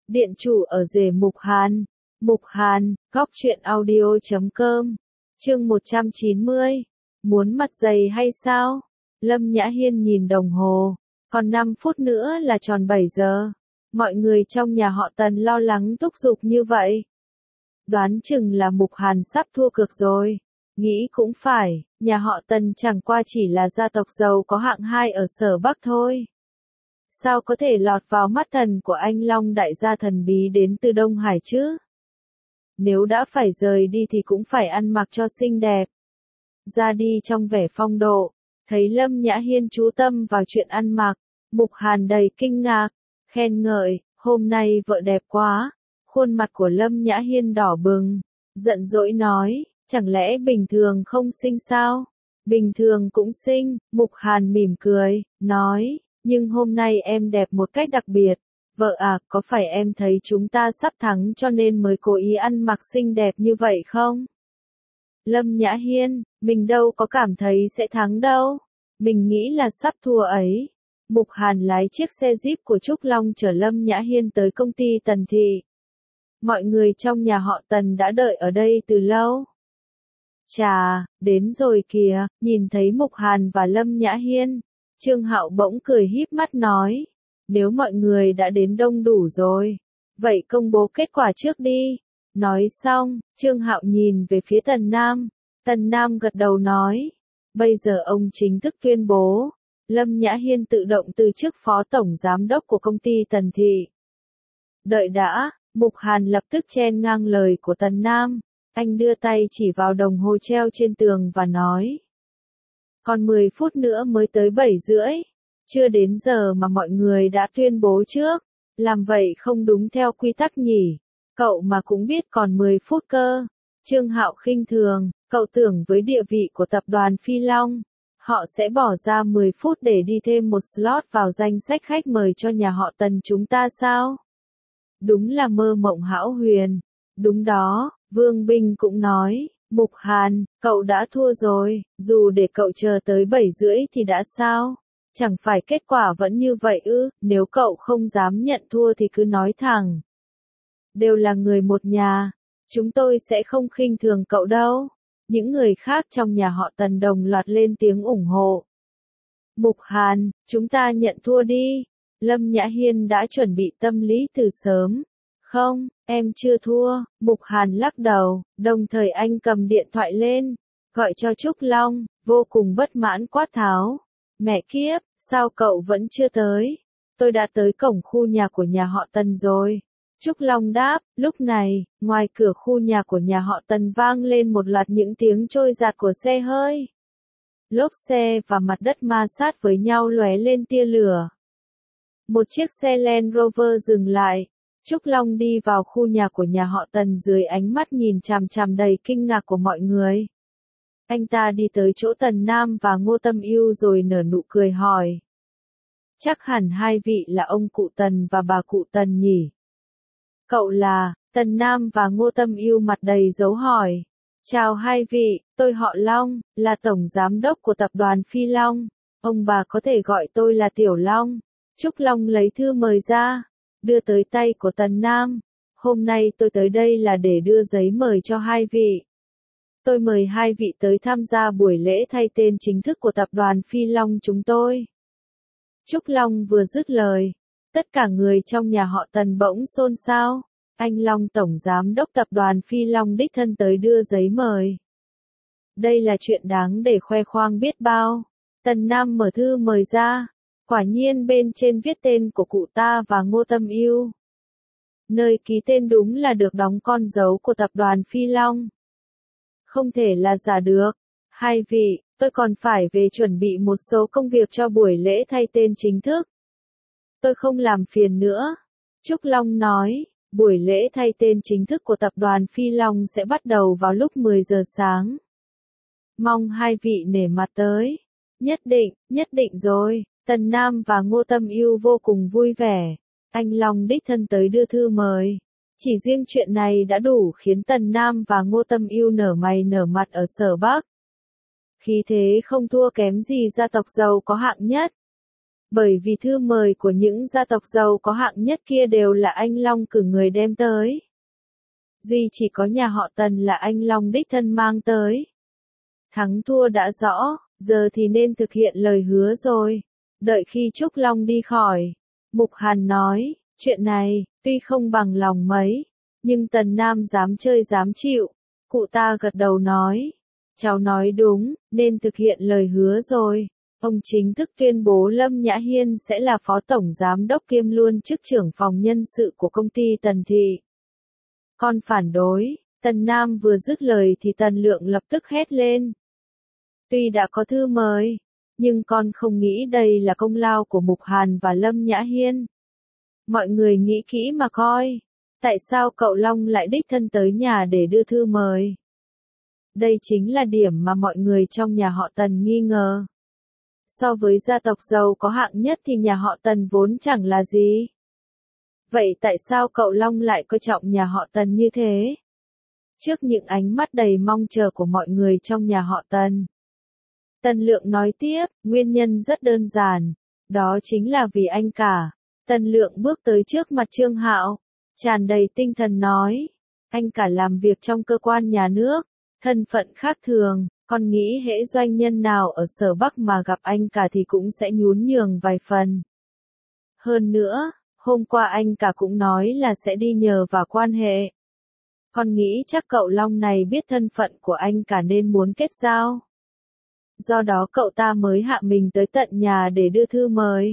Điện chủ ở rể Mục Hàn. Mục Hàn, góc truyện audio.com. Chương 190. Muốn mặt dày hay sao? Lâm Nhã Hiên nhìn đồng hồ. Còn 5 phút nữa là tròn 7 giờ. Mọi người trong nhà họ Tần lo lắng thúc giục như vậy. Đoán chừng là Mục Hàn sắp thua cược rồi. Nghĩ cũng phải, nhà họ Tần chẳng qua chỉ là gia tộc giàu có hạng 2 ở Sở Bắc thôi. Sao có thể lọt vào mắt thần của anh Long đại gia thần bí đến từ Đông Hải chứ? Nếu đã phải rời đi thì cũng phải ăn mặc cho xinh đẹp. Ra đi trong vẻ phong độ, thấy Lâm Nhã Hiên chú tâm vào chuyện ăn mặc, Mục Hàn đầy kinh ngạc, khen ngợi, hôm nay vợ đẹp quá. Khuôn mặt của Lâm Nhã Hiên đỏ bừng, giận dỗi nói, chẳng lẽ bình thường không xinh sao? Bình thường cũng xinh, Mục Hàn mỉm cười, nói, nhưng hôm nay em đẹp một cách đặc biệt. Vợ à, có phải em thấy chúng ta sắp thắng cho nên mới cố ý ăn mặc xinh đẹp như vậy không? Lâm Nhã Hiên, mình đâu có cảm thấy sẽ thắng đâu. Mình nghĩ là sắp thua ấy. Mục Hàn lái chiếc xe Jeep của Trúc Long chở Lâm Nhã Hiên tới công ty Tần Thị. Mọi người trong nhà họ Tần đã đợi ở đây từ lâu. Chà, đến rồi kìa, nhìn thấy Mục Hàn và Lâm Nhã Hiên. Trương Hạo bỗng cười híp mắt nói, nếu mọi người đã đến đông đủ rồi, vậy công bố kết quả trước đi. Nói xong, Trương Hạo nhìn về phía Tần Nam gật đầu nói, bây giờ ông chính thức tuyên bố, Lâm Nhã Hiên tự động từ chức phó tổng giám đốc của công ty Tần Thị. Đợi đã, Mục Hàn lập tức chen ngang lời của Tần Nam, anh đưa tay chỉ vào đồng hồ treo trên tường và nói, còn 10 phút nữa mới tới 7 rưỡi. Chưa đến giờ mà mọi người đã tuyên bố trước. Làm vậy không đúng theo quy tắc nhỉ. Cậu mà cũng biết còn 10 phút cơ. Trương Hạo khinh thường, cậu tưởng với địa vị của tập đoàn Phi Long, họ sẽ bỏ ra 10 phút để đi thêm một slot vào danh sách khách mời cho nhà họ Tần chúng ta sao? Đúng là mơ mộng hão huyền. Đúng đó, Vương Bình cũng nói. Mục Hàn, cậu đã thua rồi, dù để cậu chờ tới 7 rưỡi thì đã sao? Chẳng phải kết quả vẫn như vậy ư, nếu cậu không dám nhận thua thì cứ nói thẳng. Đều là người một nhà, chúng tôi sẽ không khinh thường cậu đâu. Những người khác trong nhà họ Tần đồng loạt lên tiếng ủng hộ. Mục Hàn, chúng ta nhận thua đi. Lâm Nhã Hiên đã chuẩn bị tâm lý từ sớm. Không, em chưa thua, Mục Hàn lắc đầu, đồng thời anh cầm điện thoại lên, gọi cho Trúc Long, vô cùng bất mãn quát tháo. Mẹ kiếp, sao cậu vẫn chưa tới? Tôi đã tới cổng khu nhà của nhà họ Tần rồi. Trúc Long đáp, lúc này, ngoài cửa khu nhà của nhà họ Tần vang lên một loạt những tiếng trôi giạt của xe hơi. Lốp xe và mặt đất ma sát với nhau lóe lên tia lửa. Một chiếc xe Land Rover dừng lại. Trúc Long đi vào khu nhà của nhà họ Tần dưới ánh mắt nhìn chằm chằm đầy kinh ngạc của mọi người. Anh ta đi tới chỗ Tần Nam và Ngô Tâm Ưu rồi nở nụ cười hỏi. Chắc hẳn hai vị là ông cụ Tần và bà cụ Tần nhỉ? Cậu là, Tần Nam và Ngô Tâm Ưu mặt đầy dấu hỏi. Chào hai vị, tôi họ Long, là tổng giám đốc của tập đoàn Phi Long. Ông bà có thể gọi tôi là Tiểu Long. Trúc Long lấy thư mời ra, đưa tới tay của Tần Nam. Hôm nay tôi tới đây là để đưa giấy mời cho hai vị. Tôi mời hai vị tới tham gia buổi lễ thay tên chính thức của tập đoàn Phi Long chúng tôi. Trúc Long vừa dứt lời, tất cả người trong nhà họ Tần bỗng xôn xao. Anh Long tổng giám đốc tập đoàn Phi Long đích thân tới đưa giấy mời. Đây là chuyện đáng để khoe khoang biết bao. Tần Nam mở thư mời ra. Quả nhiên bên trên viết tên của cụ ta và Ngô Tâm Ưu. Nơi ký tên đúng là được đóng con dấu của tập đoàn Phi Long. Không thể là giả được. Hai vị, tôi còn phải về chuẩn bị một số công việc cho buổi lễ thay tên chính thức. Tôi không làm phiền nữa. Trúc Long nói, buổi lễ thay tên chính thức của tập đoàn Phi Long sẽ bắt đầu vào lúc 10 giờ sáng. Mong hai vị nể mặt tới. Nhất định rồi. Tần Nam và Ngô Tâm Ưu vô cùng vui vẻ. Anh Long đích thân tới đưa thư mời. Chỉ riêng chuyện này đã đủ khiến Tần Nam và Ngô Tâm Ưu nở mày nở mặt ở Sở Bắc. Khí thế không thua kém gì gia tộc giàu có hạng nhất. Bởi vì thư mời của những gia tộc giàu có hạng nhất kia đều là anh Long cử người đem tới. Duy chỉ có nhà họ Tần là anh Long đích thân mang tới. Thắng thua đã rõ, giờ thì nên thực hiện lời hứa rồi. Đợi khi Trúc Long đi khỏi, Mục Hàn nói, chuyện này, tuy không bằng lòng mấy, nhưng Tần Nam dám chơi dám chịu. Cụ ta gật đầu nói, cháu nói đúng, nên thực hiện lời hứa rồi. Ông chính thức tuyên bố Lâm Nhã Hiên sẽ là phó tổng giám đốc kiêm luôn chức trưởng phòng nhân sự của công ty Tần Thị. Con phản đối, Tần Nam vừa dứt lời thì Tần Lượng lập tức hét lên. Tuy đã có thư mời, nhưng con không nghĩ đây là công lao của Mục Hàn và Lâm Nhã Hiên. Mọi người nghĩ kỹ mà coi, tại sao cậu Long lại đích thân tới nhà để đưa thư mời? Đây chính là điểm mà mọi người trong nhà họ Tần nghi ngờ. So với gia tộc giàu có hạng nhất thì nhà họ Tần vốn chẳng là gì. Vậy tại sao cậu Long lại coi trọng nhà họ Tần như thế? Trước những ánh mắt đầy mong chờ của mọi người trong nhà họ Tần, Tần Lượng nói tiếp, nguyên nhân rất đơn giản, đó chính là vì anh cả. Tần Lượng bước tới trước mặt Trương Hạo, tràn đầy tinh thần nói, anh cả làm việc trong cơ quan nhà nước, thân phận khác thường, con nghĩ hễ doanh nhân nào ở Sở Bắc mà gặp anh cả thì cũng sẽ nhún nhường vài phần. Hơn nữa, hôm qua anh cả cũng nói là sẽ đi nhờ vào quan hệ. Con nghĩ chắc cậu Long này biết thân phận của anh cả nên muốn kết giao. Do đó cậu ta mới hạ mình tới tận nhà để đưa thư mời.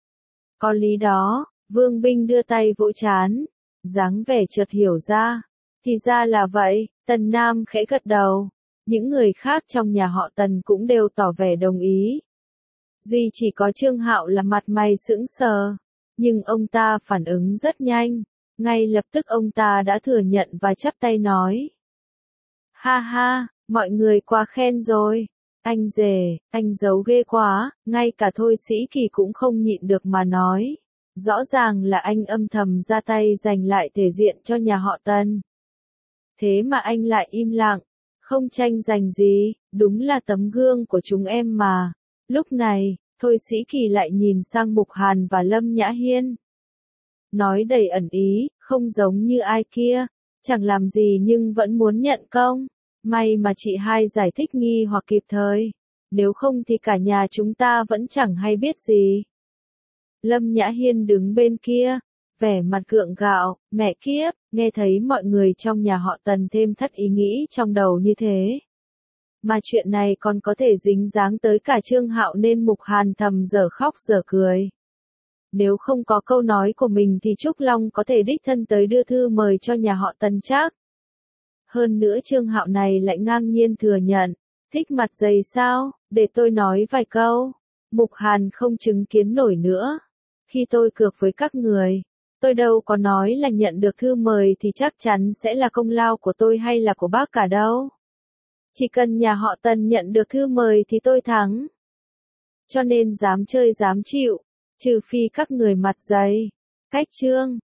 Có lý đó, Vương Binh đưa tay vỗ trán, dáng vẻ chợt hiểu ra. Thì ra là vậy, Tần Nam khẽ gật đầu. Những người khác trong nhà họ Tần cũng đều tỏ vẻ đồng ý. Duy chỉ có Trương Hạo là mặt mày sững sờ, nhưng ông ta phản ứng rất nhanh. Ngay lập tức ông ta đã thừa nhận và chắp tay nói. Ha ha, mọi người quá khen rồi. Anh rể, anh giấu ghê quá, ngay cả Thôi Sĩ Kỳ cũng không nhịn được mà nói. Rõ ràng là anh âm thầm ra tay giành lại thể diện cho nhà họ Tần. Thế mà anh lại im lặng, không tranh giành gì, đúng là tấm gương của chúng em mà. Lúc này, Thôi Sĩ Kỳ lại nhìn sang Mục Hàn và Lâm Nhã Hiên. Nói đầy ẩn ý, không giống như ai kia, chẳng làm gì nhưng vẫn muốn nhận công. May mà chị hai giải thích nghi hoặc kịp thời, nếu không thì cả nhà chúng ta vẫn chẳng hay biết gì. Lâm Nhã Hiên đứng bên kia, vẻ mặt gượng gạo, mẹ kiếp, nghe thấy mọi người trong nhà họ Tần thêm thất ý nghĩ trong đầu như thế. Mà chuyện này còn có thể dính dáng tới cả Trương Hạo nên Mục Hàn thầm dở khóc dở cười. Nếu không có câu nói của mình thì Trúc Long có thể đích thân tới đưa thư mời cho nhà họ Tần chắc. Hơn nữa Trương Hạo này lại ngang nhiên thừa nhận, thích mặt dày sao, để tôi nói vài câu. Mục Hàn không chứng kiến nổi nữa. Khi tôi cược với các người, tôi đâu có nói là nhận được thư mời thì chắc chắn sẽ là công lao của tôi hay là của bác cả đâu. Chỉ cần nhà họ Tần nhận được thư mời thì tôi thắng. Cho nên dám chơi dám chịu, trừ phi các người mặt dày. Cách chương